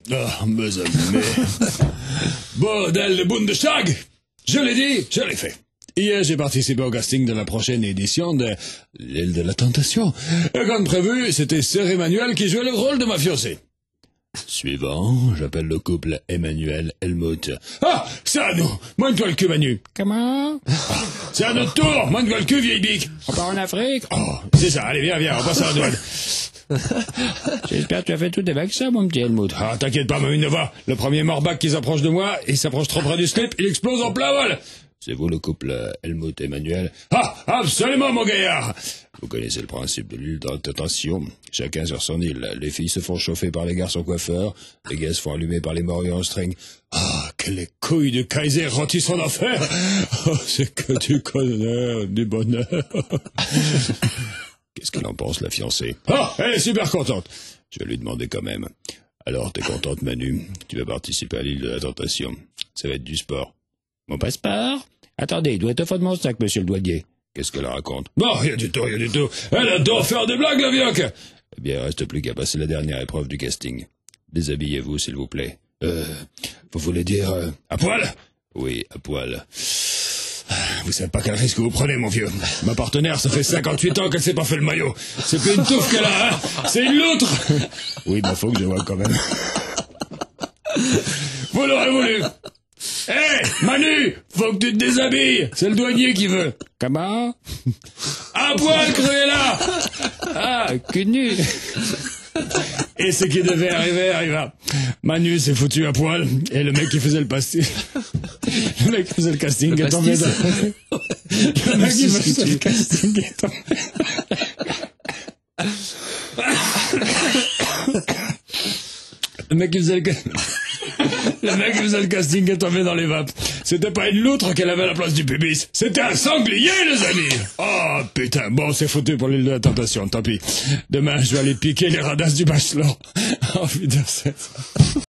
Ah, mes amis, Bordel de Bundestag! Je l'ai dit, je l'ai fait. Hier, j'ai participé au casting de la prochaine édition de l'île de la Tentation. Et comme prévu, c'était Sir Emmanuel qui jouait le rôle de ma fiancée. Suivant, j'appelle le couple Emmanuel-Helmut. Ah, c'est à nous! Moins de le cul, Manu. Comment? C'est à notre tour! Moins de le cul, vieille bique. On part en Afrique? Oh, c'est ça, allez, viens, on passe à la douane. J'espère que tu as fait tout avec ça, mon petit Helmut. Ah, t'inquiète pas, Manu Nova. Le premier morbac qui s'approche de moi, il s'approche trop près du slip, il explose en plein vol. C'est vous le couple Helmut Emmanuel? Ah, absolument, mon gaillard! Vous connaissez le principe de l'île de la tentation. Chacun sur son île. Les filles se font chauffer par les garçons coiffeurs. Les gars se font allumer par les morues en string. Ah, que les couilles du Kaiser rôtissent en enfer! Oh, c'est que du bonheur, du bonheur. Qu'est-ce qu'elle en pense, la fiancée? Ah, elle est super contente. Je vais lui demander quand même. Alors, t'es contente, Manu? Tu vas participer à l'île de la tentation. Ça va être du sport. Mon passeport? Attendez, il doit être au fond de mon sac, monsieur le douanier. Qu'est-ce qu'elle raconte? Bon, rien du tout. Elle adore faire des blagues, la vioque! Eh bien, il reste plus qu'à passer la dernière épreuve du casting. Déshabillez-vous, s'il vous plaît. Vous voulez dire, à poil? Oui, à poil. Vous savez pas quel risque vous prenez, mon vieux. Ma partenaire, ça fait 58 ans qu'elle s'est pas fait le maillot. C'est plus une touffe qu'elle a, hein? C'est une loutre! Oui, bah faut que je vois quand même. Vous l'aurez voulu! Hé, Manu, faut que tu te déshabilles. C'est le douanier qui veut. Comment? À poil, Cruella! Ah, cul nu. Et ce qui devait arriver arriva. Manu s'est foutu à poil, et le mec qui faisait le casting... Le mec qui faisait le casting est tombé dans... Le mec qui faisait le casting est tombé... Le mec qui faisait le casting est tombé dans les vapes. C'était pas une loutre qu'elle avait à la place du pubis. C'était un sanglier, les amis. Oh, putain. Bon, c'est foutu pour l'île de la tentation, tant pis. Demain, je vais aller piquer les radasses du bachelor. Oh, putain, c'est...